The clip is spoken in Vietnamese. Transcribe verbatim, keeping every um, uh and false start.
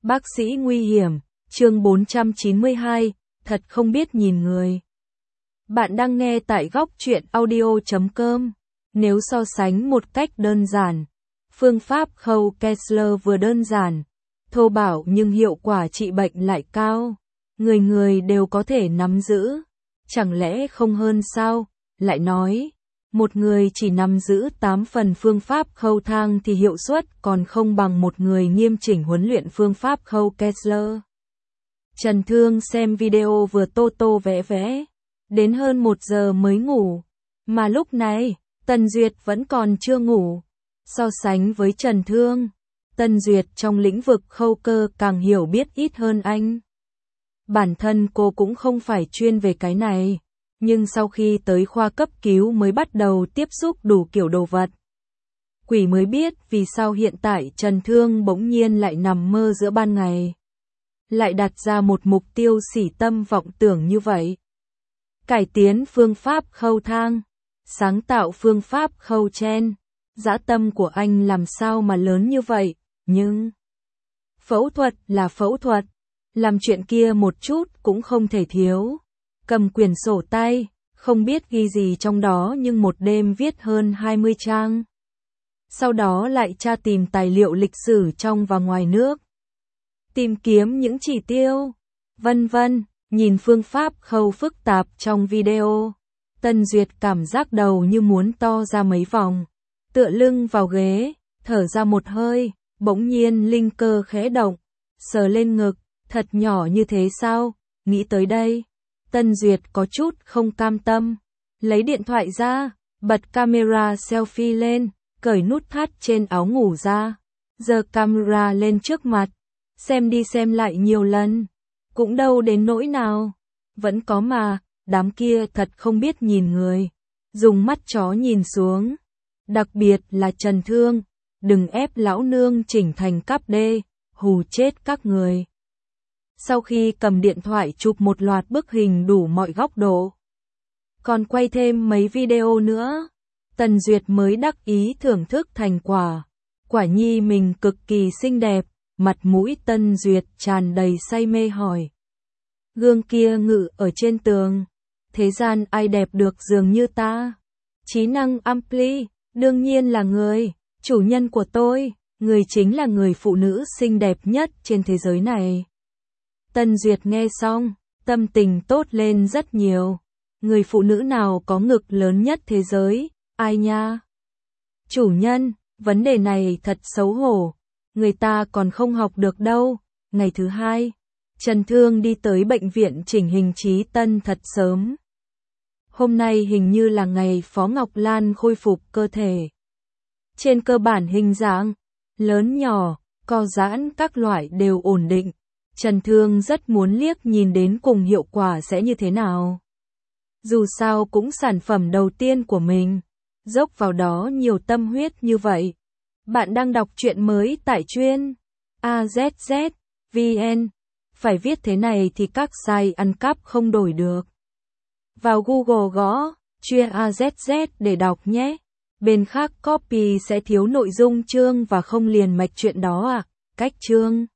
Bác sĩ nguy hiểm, chương bốn trăm chín mươi hai, thật không biết nhìn người. Bạn đang nghe tại góc truyện audio chấm com. Nếu so sánh một cách đơn giản, phương pháp khâu Kessler vừa đơn giản, thô bạo nhưng hiệu quả trị bệnh lại cao. Người người đều có thể nắm giữ. Chẳng lẽ không hơn sao? Lại nói, một người chỉ nắm giữ tám phần phương pháp khâu thang thì hiệu suất còn không bằng một người nghiêm chỉnh huấn luyện phương pháp khâu Kessler. Trần Thương xem video vừa tô tô vẽ vẽ, đến hơn một giờ mới ngủ. Mà lúc này, Tần Duyệt vẫn còn chưa ngủ. So sánh với Trần Thương, Tần Duyệt trong lĩnh vực khâu cơ càng hiểu biết ít hơn anh. Bản thân cô cũng không phải chuyên về cái này, nhưng sau khi tới khoa cấp cứu mới bắt đầu tiếp xúc đủ kiểu đồ vật. Quỷ mới biết vì sao hiện tại Trần Thương bỗng nhiên lại nằm mơ giữa ban ngày. Lại đặt ra một mục tiêu xỉ tâm vọng tưởng như vậy. Cải tiến phương pháp khâu thang, sáng tạo phương pháp khâu chen. Dã tâm của anh làm sao mà lớn như vậy, nhưng phẫu thuật là phẫu thuật, làm chuyện kia một chút cũng không thể thiếu. Cầm quyển sổ tay, không biết ghi gì trong đó nhưng một đêm viết hơn hai mươi trang. Sau đó lại tra tìm tài liệu lịch sử trong và ngoài nước. Tìm kiếm những chỉ tiêu, vân vân, nhìn phương pháp khâu phức tạp trong video. Tần Duyệt cảm giác đầu như muốn to ra mấy vòng, tựa lưng vào ghế, thở ra một hơi, bỗng nhiên linh cơ khẽ động, sờ lên ngực, thật nhỏ như thế sao, nghĩ tới đây. Tần Duyệt có chút không cam tâm, lấy điện thoại ra, bật camera selfie lên, cởi nút thắt trên áo ngủ ra, giơ camera lên trước mặt, xem đi xem lại nhiều lần, cũng đâu đến nỗi nào, vẫn có mà, đám kia thật không biết nhìn người, dùng mắt chó nhìn xuống, đặc biệt là Trần Thương, đừng ép lão nương chỉnh thành cáp đê, hù chết các người. Sau khi cầm điện thoại chụp một loạt bức hình đủ mọi góc độ, còn quay thêm mấy video nữa, Tần Duyệt mới đắc ý thưởng thức thành quả. Quả nhi mình cực kỳ xinh đẹp, mặt mũi Tần Duyệt tràn đầy say mê hỏi. Gương kia ngự ở trên tường, thế gian ai đẹp được dường như ta? Trí năng ampli, đương nhiên là người, chủ nhân của tôi, người chính là người phụ nữ xinh đẹp nhất trên thế giới này. Tần Duyệt nghe xong, tâm tình tốt lên rất nhiều. Người phụ nữ nào có ngực lớn nhất thế giới, ai nha? Chủ nhân, vấn đề này thật xấu hổ, người ta còn không học được đâu. Ngày thứ hai, Trần Thương đi tới bệnh viện chỉnh hình Chí Tân thật sớm. Hôm nay hình như là ngày Phó Ngọc Lan khôi phục cơ thể. Trên cơ bản hình dáng, lớn nhỏ, co giãn các loại đều ổn định. Trần Thương rất muốn liếc nhìn đến cùng hiệu quả sẽ như thế nào. Dù sao cũng sản phẩm đầu tiên của mình, dốc vào đó nhiều tâm huyết như vậy. Bạn đang đọc truyện mới tại chuyên a zét zét chấm vê en. Phải viết thế này thì các site ăn cắp không đổi được. Vào Google gõ chuyên a zét zét để đọc nhé. Bên khác copy sẽ thiếu nội dung chương và không liền mạch chuyện đó à. Cách chương